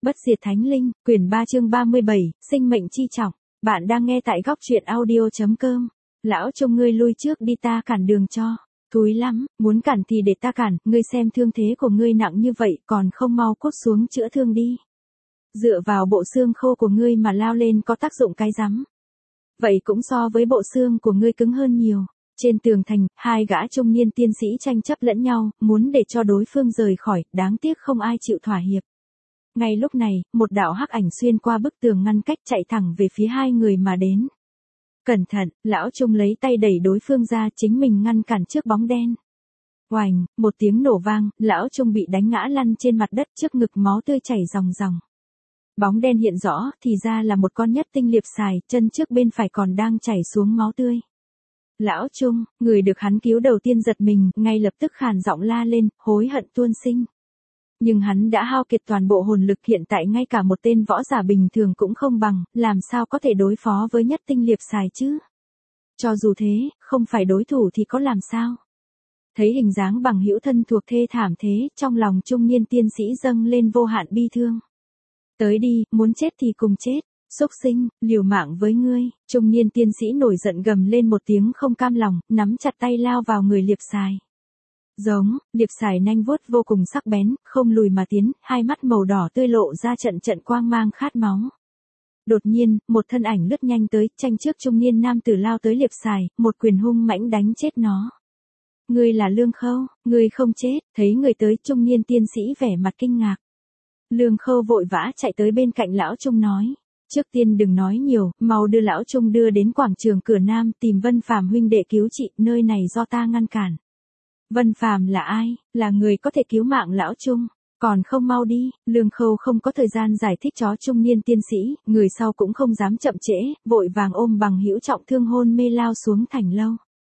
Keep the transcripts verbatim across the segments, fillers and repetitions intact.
Bất diệt thánh linh, quyển ba chương ba mươi bảy, sinh mệnh chi trọng. Bạn đang nghe tại góc truyện audio.com. Lão Trung ngươi lui trước đi, ta cản đường cho. Thúi lắm, muốn cản thì để ta cản, ngươi xem thương thế của ngươi nặng như vậy còn không mau cút xuống chữa thương đi. Dựa vào bộ xương khô của ngươi mà lao lên có tác dụng cái rắm. Vậy cũng so với bộ xương của ngươi cứng hơn nhiều. Trên tường thành, hai gã trung niên tiên sĩ tranh chấp lẫn nhau, muốn để cho đối phương rời khỏi, đáng tiếc không ai chịu thỏa hiệp. Ngay lúc này, một đạo hắc ảnh xuyên qua bức tường ngăn cách chạy thẳng về phía hai người mà đến. Cẩn thận, lão Trung lấy tay đẩy đối phương ra, chính mình ngăn cản trước bóng đen. Oành, một tiếng nổ vang, lão Trung bị đánh ngã lăn trên mặt đất, trước ngực máu tươi chảy ròng ròng. Bóng đen hiện rõ, thì ra là một con nhất tinh liệp xài, chân trước bên phải còn đang chảy xuống máu tươi. Lão Trung, người được hắn cứu đầu tiên giật mình, ngay lập tức khàn giọng la lên, hối hận tuôn sinh. Nhưng hắn đã hao kiệt toàn bộ hồn lực, hiện tại ngay cả một tên võ giả bình thường cũng không bằng, làm sao có thể đối phó với nhất tinh liệp xài chứ? Cho dù thế, không phải đối thủ thì có làm sao? Thấy hình dáng bằng hữu thân thuộc thê thảm thế, trong lòng trung niên tiên sĩ dâng lên vô hạn bi thương. Tới đi, muốn chết thì cùng chết. Xúc sinh, liều mạng với ngươi. Trung niên tiên sĩ nổi giận gầm lên một tiếng không cam lòng, nắm chặt tay lao vào người liệp xài. Giống, liệp xài nanh vuốt vô cùng sắc bén, không lùi mà tiến, hai mắt màu đỏ tươi lộ ra trận trận quang mang khát máu. Đột nhiên, một thân ảnh lướt nhanh tới, tranh trước trung niên nam tử lao tới liệp xài, một quyền hung mãnh đánh chết nó. Ngươi là Lương Khâu, ngươi không chết. Thấy người tới, trung niên tiên sĩ vẻ mặt kinh ngạc. Lương Khâu vội vã chạy tới bên cạnh lão Trung nói. Trước tiên đừng nói nhiều, mau đưa lão Trung đưa đến quảng trường cửa Nam, tìm Vân Phàm huynh đệ cứu trị, nơi này do ta ngăn cản. Vân Phàm là ai? Là người có thể cứu mạng lão Trung. Còn không mau đi. Lương Khâu không có thời gian giải thích cho trung niên tiên sĩ, người sau cũng không dám chậm trễ, vội vàng ôm bằng hữu trọng thương hôn mê lao xuống thành lâu.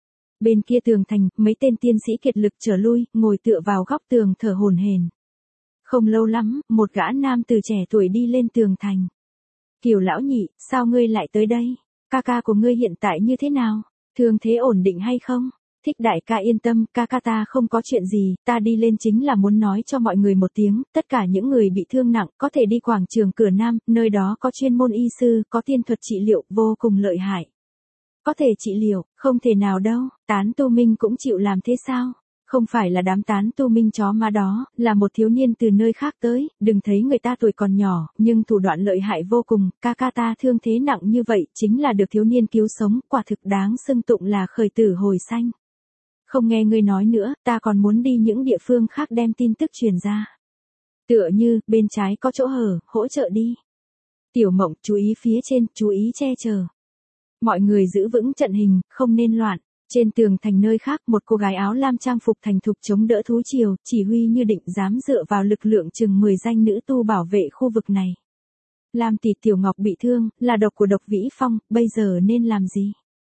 Bên kia tường thành, mấy tên tiên sĩ kiệt lực trở lui, ngồi tựa vào góc tường thở hổn hển. Không lâu lắm, một gã nam từ trẻ tuổi đi lên tường thành. Kiều lão nhị, sao ngươi lại tới đây? Ca ca của ngươi hiện tại như thế nào? Thương thế ổn định hay không? Thích đại ca yên tâm, ca ca ta không có chuyện gì, ta đi lên chính là muốn nói cho mọi người một tiếng, tất cả những người bị thương nặng có thể đi quảng trường cửa Nam, nơi đó có chuyên môn y sư, có tiên thuật trị liệu vô cùng lợi hại. Có thể trị liệu, không thể nào đâu, tán tu minh cũng chịu làm thế sao? Không phải là đám tán tu minh chó má đó, là một thiếu niên từ nơi khác tới, đừng thấy người ta tuổi còn nhỏ, nhưng thủ đoạn lợi hại vô cùng, ca ca ta thương thế nặng như vậy, chính là được thiếu niên cứu sống, quả thực đáng xưng tụng là khởi tử hồi sanh. Không nghe ngươi nói nữa, ta còn muốn đi những địa phương khác đem tin tức truyền ra. Tựa như, bên trái có chỗ hở, hỗ trợ đi. Tiểu Mộng, chú ý phía trên, chú ý che chở. Mọi người giữ vững trận hình, không nên loạn. Trên tường thành nơi khác, một cô gái áo lam trang phục thành thục chống đỡ thú triều, chỉ huy như định dám dựa vào lực lượng chừng mười danh nữ tu bảo vệ khu vực này. Lam tỷ Tiểu Ngọc bị thương, là độc của Độc Vĩ Phong, bây giờ nên làm gì?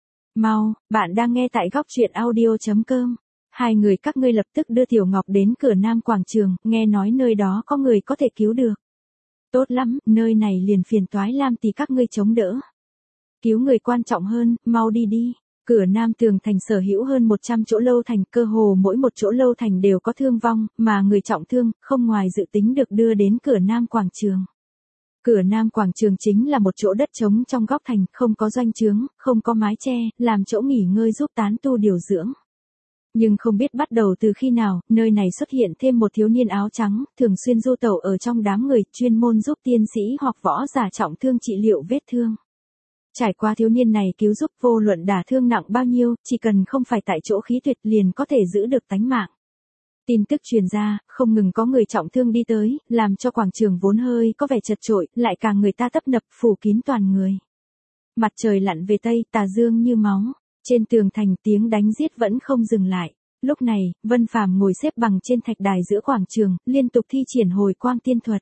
Mau, bạn đang nghe tại góc truyện audio.com. Hai người các ngươi lập tức đưa Tiểu Ngọc đến cửa Nam quảng trường, nghe nói nơi đó có người có thể cứu được. Tốt lắm, nơi này liền phiền toái Lam tỷ các ngươi chống đỡ. Cứu người quan trọng hơn, mau đi đi. Cửa Nam tường thành sở hữu hơn một trăm chỗ lâu thành, cơ hồ mỗi một chỗ lâu thành đều có thương vong, mà người trọng thương, không ngoài dự tính được đưa đến cửa Nam quảng trường. Cửa Nam quảng trường chính là một chỗ đất trống trong góc thành, không có doanh trướng, không có mái che, làm chỗ nghỉ ngơi giúp tán tu điều dưỡng. Nhưng không biết bắt đầu từ khi nào, nơi này xuất hiện thêm một thiếu niên áo trắng, thường xuyên du tẩu ở trong đám người, chuyên môn giúp tiên sĩ hoặc võ giả trọng thương trị liệu vết thương. Trải qua thiếu niên này cứu giúp, vô luận đả thương nặng bao nhiêu, chỉ cần không phải tại chỗ khí tuyệt liền có thể giữ được tánh mạng. Tin tức truyền ra, không ngừng có người trọng thương đi tới, làm cho quảng trường vốn hơi có vẻ chật chội, lại càng người ta tấp nập phủ kín toàn người. Mặt trời lặn về tây, tà dương như máu. Trên tường thành tiếng đánh giết vẫn không dừng lại. Lúc này, Vân Phàm ngồi xếp bằng trên thạch đài giữa quảng trường, liên tục thi triển hồi quang tiên thuật.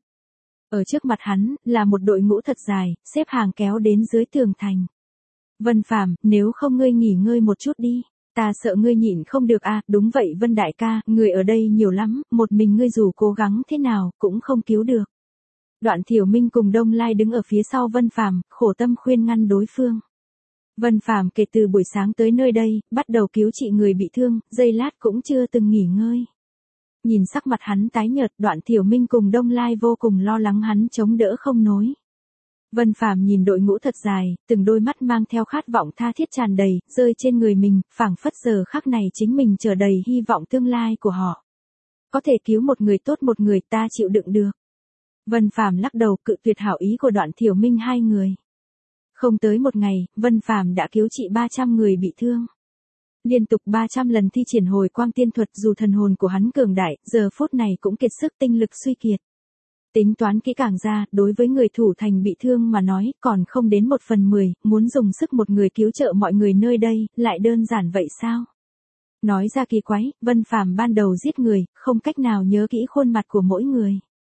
Ở trước mặt hắn, là một đội ngũ thật dài, xếp hàng kéo đến dưới tường thành. Vân Phàm, nếu không ngươi nghỉ ngơi một chút đi. Ta sợ ngươi nhịn không được à, đúng vậy Vân đại ca, người ở đây nhiều lắm, một mình ngươi dù cố gắng thế nào, cũng không cứu được. Đoạn Thiểu Minh cùng Đông Lai đứng ở phía sau Vân Phàm, khổ tâm khuyên ngăn đối phương. Vân Phàm kể từ buổi sáng tới nơi đây, bắt đầu cứu trị người bị thương, giây lát cũng chưa từng nghỉ ngơi. Nhìn sắc mặt hắn tái nhợt, Đoạn Thiểu Minh cùng Đông Lai vô cùng lo lắng hắn chống đỡ không nối. Vân Phàm nhìn đội ngũ thật dài, từng đôi mắt mang theo khát vọng tha thiết tràn đầy, rơi trên người mình, phảng phất giờ khắc này chính mình chờ đầy hy vọng tương lai của họ. Có thể cứu một người tốt một người ta chịu đựng được. Vân Phàm lắc đầu cự tuyệt hảo ý của Đoạn Thiểu Minh hai người. Không tới một ngày, Vân Phàm đã cứu trị ba trăm người bị thương. Liên tục ba trăm lần thi triển hồi quang tiên thuật dù thần hồn của hắn cường đại, giờ phút này cũng kiệt sức tinh lực suy kiệt. Tính toán kỹ càng ra, đối với người thủ thành bị thương mà nói, còn không đến một phần mười, muốn dùng sức một người cứu trợ mọi người nơi đây, lại đơn giản vậy sao? Nói ra kỳ quái, Vân Phàm ban đầu giết người, không cách nào nhớ kỹ khuôn mặt của mỗi người.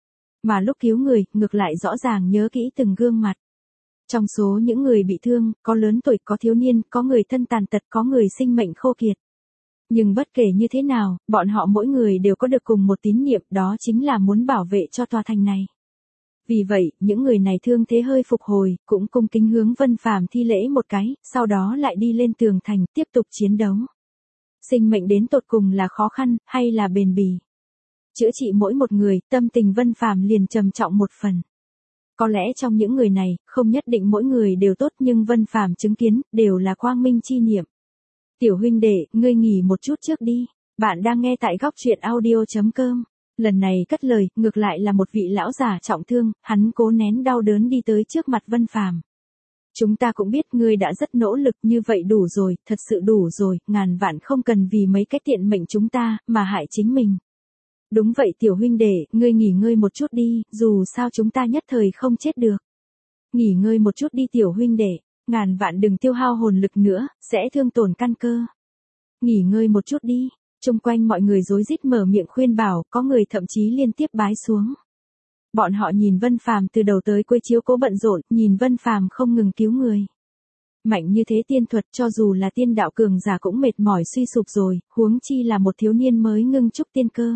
Mà lúc cứu người, ngược lại rõ ràng nhớ kỹ từng gương mặt. Trong số những người bị thương, có lớn tuổi, có thiếu niên, có người thân tàn tật, có người sinh mệnh khô kiệt. Nhưng bất kể như thế nào, bọn họ mỗi người đều có được cùng một tín niệm, đó chính là muốn bảo vệ cho tòa thành này. Vì vậy, những người này thương thế hơi phục hồi, cũng cung kính hướng Vân Phàm thi lễ một cái, sau đó lại đi lên tường thành, tiếp tục chiến đấu. Sinh mệnh đến tột cùng là khó khăn, hay là bền bỉ? Chữa trị mỗi một người, tâm tình Vân Phàm liền trầm trọng một phần. Có lẽ trong những người này, không nhất định mỗi người đều tốt nhưng Vân Phàm chứng kiến, đều là quang minh chi niệm. Tiểu huynh đệ, ngươi nghỉ một chút trước đi. Bạn đang nghe tại góc truyện audio chấm com. Lần này cất lời, ngược lại là một vị lão già trọng thương, hắn cố nén đau đớn đi tới trước mặt Vân Phàm. Chúng ta cũng biết ngươi đã rất nỗ lực như vậy đủ rồi, thật sự đủ rồi, ngàn vạn không cần vì mấy cái tiện mệnh chúng ta, mà hại chính mình. Đúng vậy tiểu huynh đệ, ngươi nghỉ ngơi một chút đi, dù sao chúng ta nhất thời không chết được. Nghỉ ngơi một chút đi tiểu huynh đệ, ngàn vạn đừng tiêu hao hồn lực nữa, sẽ thương tổn căn cơ. Nghỉ ngơi một chút đi, chung quanh mọi người rối rít mở miệng khuyên bảo, có người thậm chí liên tiếp bái xuống. Bọn họ nhìn Vân Phàm từ đầu tới cuối chiếu cố bận rộn, nhìn Vân Phàm không ngừng cứu người. Mạnh như thế tiên thuật cho dù là tiên đạo cường giả cũng mệt mỏi suy sụp rồi, huống chi là một thiếu niên mới ngưng trúc tiên cơ.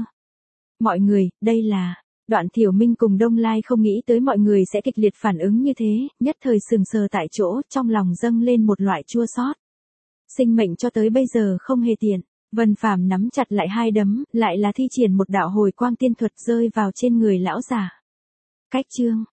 Mọi người, đây là... Đoạn Thiểu Minh cùng Đông Lai không nghĩ tới mọi người sẽ kịch liệt phản ứng như thế, nhất thời sừng sờ tại chỗ, trong lòng dâng lên một loại chua xót. Sinh mệnh cho tới bây giờ không hề tiện. Vân Phàm nắm chặt lại hai đấm, lại là thi triển một đạo hồi quang tiên thuật rơi vào trên người lão giả. Cách chương